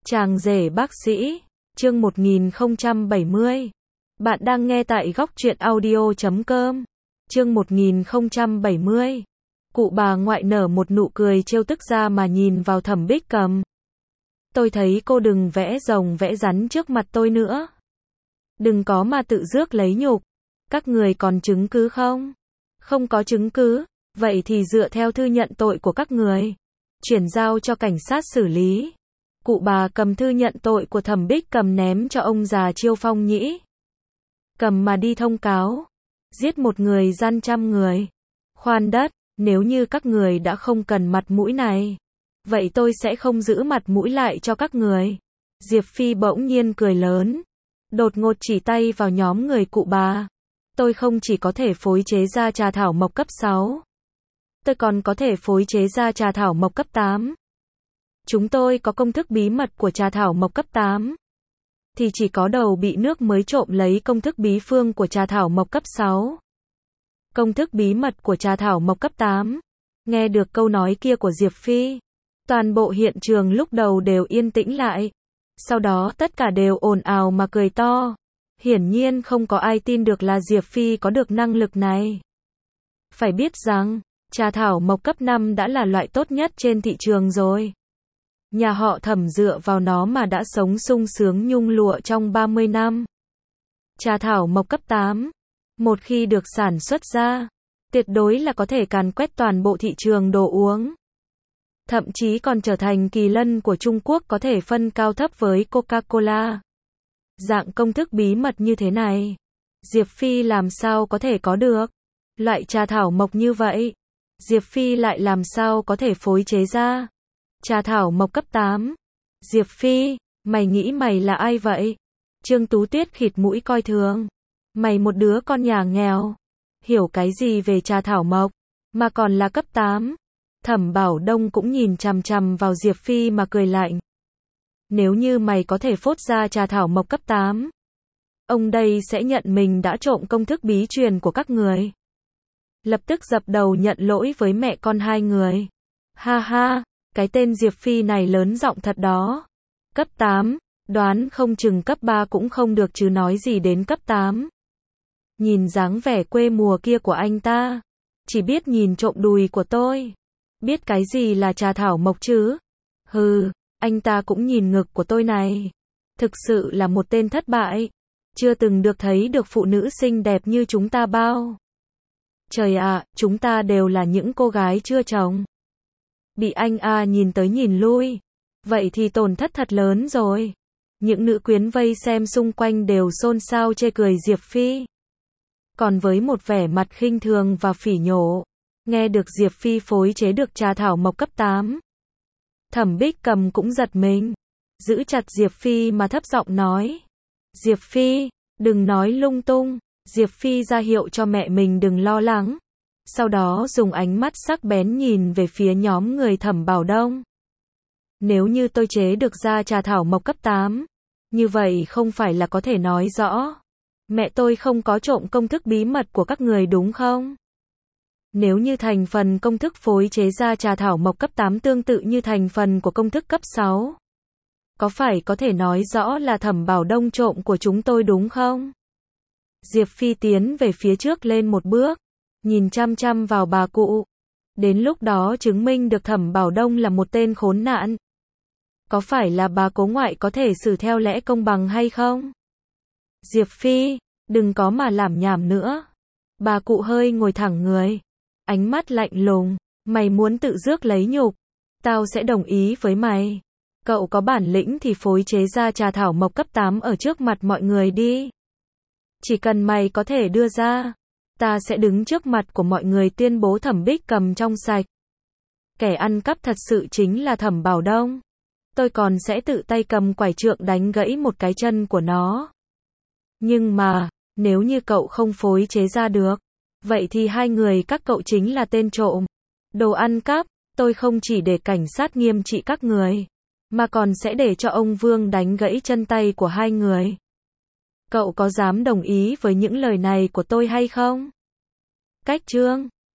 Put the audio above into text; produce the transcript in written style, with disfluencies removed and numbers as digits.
Chàng rể bác sĩ, chương 1070. Bạn đang nghe tại góc truyện audio.com. Chương 1070. Cụ bà ngoại nở một nụ cười trêu tức ra mà nhìn vào Thẩm Bích Cầm. Tôi thấy cô đừng vẽ rồng vẽ rắn trước mặt tôi nữa. Đừng có mà tự rước lấy nhục. Các người còn chứng cứ không? Không có chứng cứ, vậy thì dựa theo thư nhận tội của các người, chuyển giao cho cảnh sát xử lý. Cụ bà cầm thư nhận tội của Thẩm Bích Cầm ném cho ông già Chiêu Phong Nhĩ. Cầm mà đi thông cáo. Giết một người gian 100 người. Khoan đất, nếu như các người đã không cần mặt mũi này, vậy tôi sẽ không giữ mặt mũi lại cho các người. Diệp Phi bỗng nhiên cười lớn. Đột ngột chỉ tay vào nhóm người cụ bà. Tôi không chỉ có thể phối chế ra trà thảo mộc cấp 6. Tôi còn có thể phối chế ra trà thảo mộc cấp 8. Chúng tôi có công thức bí mật của trà thảo mộc cấp 8. Thì chỉ có đầu bị nước mới trộm lấy công thức bí phương của trà thảo mộc cấp 6. Công thức bí mật của trà thảo mộc cấp 8. Nghe được câu nói kia của Diệp Phi, toàn bộ hiện trường lúc đầu đều yên tĩnh lại. Sau đó tất cả đều ồn ào mà cười to. Hiển nhiên không có ai tin được là Diệp Phi có được năng lực này. Phải biết rằng, trà thảo mộc cấp 5 đã là loại tốt nhất trên thị trường rồi. Nhà họ Thẩm dựa vào nó mà đã sống sung sướng nhung lụa trong 30 năm. Trà thảo mộc cấp 8, một khi được sản xuất ra, tuyệt đối là có thể càn quét toàn bộ thị trường đồ uống. Thậm chí còn trở thành kỳ lân của Trung Quốc, có thể phân cao thấp với Coca-Cola. Dạng công thức bí mật như thế này, Diệp Phi làm sao có thể có được? Loại trà thảo mộc như vậy, Diệp Phi lại làm sao có thể phối chế ra? Trà thảo mộc cấp 8. Diệp Phi, mày nghĩ mày là ai vậy? Trương Tú Tuyết khịt mũi coi thường. Mày một đứa con nhà nghèo, hiểu cái gì về trà thảo mộc, mà còn là cấp 8. Thẩm Bảo Đông cũng nhìn chằm chằm vào Diệp Phi mà cười lạnh. Nếu như mày có thể phốt ra trà thảo mộc cấp 8, ông đây sẽ nhận mình đã trộm công thức bí truyền của các người. Lập tức dập đầu nhận lỗi với mẹ con hai người. Ha ha, cái tên Diệp Phi này lớn giọng thật đó. Cấp 8, đoán không chừng cấp 3 cũng không được chứ nói gì đến cấp 8. Nhìn dáng vẻ quê mùa kia của anh ta, chỉ biết nhìn trộm đùi của tôi. Biết cái gì là trà thảo mộc chứ? Hừ, anh ta cũng nhìn ngực của tôi này. Thực sự là một tên thất bại. Chưa từng được thấy được phụ nữ xinh đẹp như chúng ta bao. Trời ạ, chúng ta đều là những cô gái chưa chồng. Bị anh nhìn tới nhìn lui. Vậy thì tổn thất thật lớn rồi. Những nữ quyến vây xem xung quanh đều xôn xao chê cười Diệp Phi. Còn với một vẻ mặt khinh thường và phỉ nhổ, nghe được Diệp Phi phối chế được trà thảo mộc cấp 8. Thẩm Bích Cầm cũng giật mình, giữ chặt Diệp Phi mà thấp giọng nói. Diệp Phi, đừng nói lung tung. Diệp Phi ra hiệu cho mẹ mình đừng lo lắng. Sau đó dùng ánh mắt sắc bén nhìn về phía nhóm người Thẩm Bảo Đông. Nếu như tôi chế được ra trà thảo mộc cấp 8, như vậy không phải là có thể nói rõ mẹ tôi không có trộm công thức bí mật của các người đúng không? Nếu như thành phần công thức phối chế ra trà thảo mộc cấp 8 tương tự như thành phần của công thức cấp 6, có phải có thể nói rõ là Thẩm Bảo Đông trộm của chúng tôi đúng không? Diệp Phi tiến về phía trước lên một bước, nhìn chăm chăm vào bà cụ. Đến lúc đó chứng minh được Thẩm Bảo Đông là một tên khốn nạn. Có phải là bà cố ngoại có thể xử theo lẽ công bằng hay không? Diệp Phi, đừng có mà làm nhảm nữa. Bà cụ hơi ngồi thẳng người, ánh mắt lạnh lùng. Mày muốn tự rước lấy nhục, tao sẽ đồng ý với mày. Cậu có bản lĩnh thì phối chế ra trà thảo mộc cấp 8 ở trước mặt mọi người đi. Chỉ cần mày có thể đưa ra, ta sẽ đứng trước mặt của mọi người tuyên bố Thẩm Bích Cầm trong sạch. Kẻ ăn cắp thật sự chính là Thẩm Bảo Đông. Tôi còn sẽ tự tay cầm quải trượng đánh gãy một cái chân của nó. Nhưng mà, nếu như cậu không phối chế ra được, vậy thì hai người các cậu chính là tên trộm. Đồ ăn cắp, tôi không chỉ để cảnh sát nghiêm trị các người, mà còn sẽ để cho ông Vương đánh gãy chân tay của hai người. Cậu có dám đồng ý với những lời này của tôi hay không? Cách chương